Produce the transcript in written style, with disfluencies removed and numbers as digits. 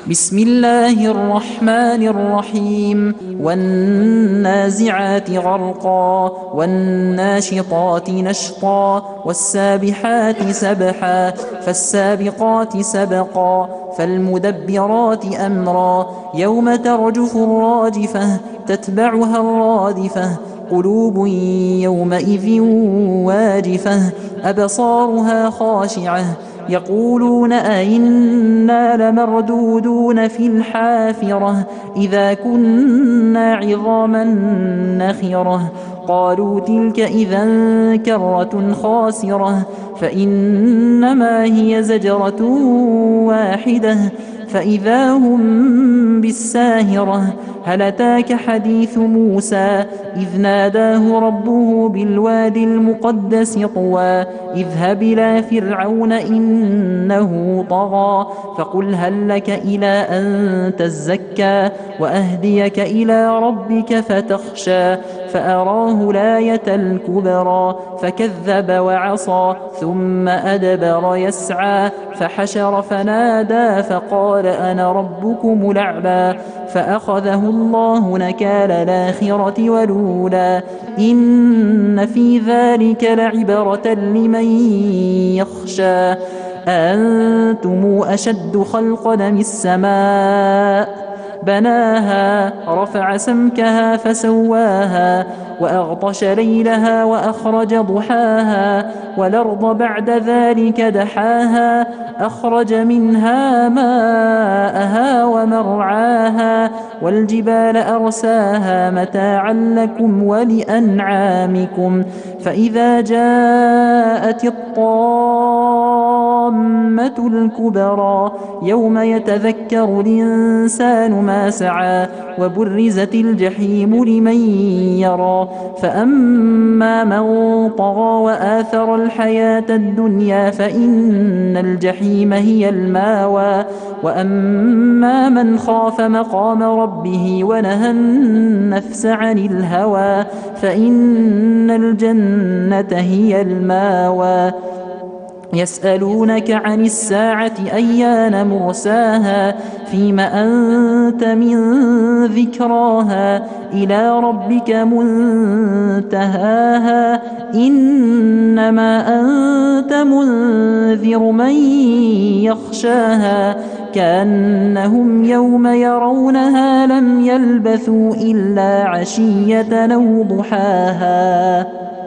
بسم الله الرحمن الرحيم والنازعات غرقا والناشطات نشطا والسابحات سبحا فالسابقات سبقا فالمدبرات أمرا يوم ترجف الراجفة تتبعها الرادفة قلوب يومئذ واجفة أبصارها خاشعة يقولون أئنا لمردودون في الحافرة إذا كنا عظاما نخرة قالوا تلك إذا كرة خاسرة فإنما هي زجرة واحدة فإذا هم بالساهرة هل أتاك حديث موسى إذ ناداه ربه بالوادي المقدس طوى اذهب إلى فرعون إنه طغى فقل هل لك إلى أن تزكى وأهديك إلى ربك فتخشى فأراه الآية الكبرى فكذب وعصى ثم أدبر يسعى فحشر فنادى فقال أنا ربكم الأعلى فأخذه الله نكال الآخرة والأولى إن في ذلك لعبرة لمن يخشى أنتم أشد خلقا من السماء بناها رفع سمكها فسواها وأغطش ليلها وأخرج ضحاها والأرض بعد ذلك دحاها أخرج منها ماءها ومرعاها والجبال أرساها متاعا لكم ولأنعامكم فإذا جاءت الطامة الكبرى يوم يتذكر الإنسان ما سعى وبرزت الجحيم لمن يرى فأما من طغى وآثر الحياة الدنيا فإن الجحيم هي الماوى وأما من خاف مقام ربه ونهى النفس عن الهوى فإن الجنة هي الماوى يسألونك عن الساعة أيان مرساها فيم أنت من ذكراها إلى ربك منتهاها إنما أنت منذر من يخشاها كأنهم يوم يرونها لم يلبثوا إلا عشية أو ضحاها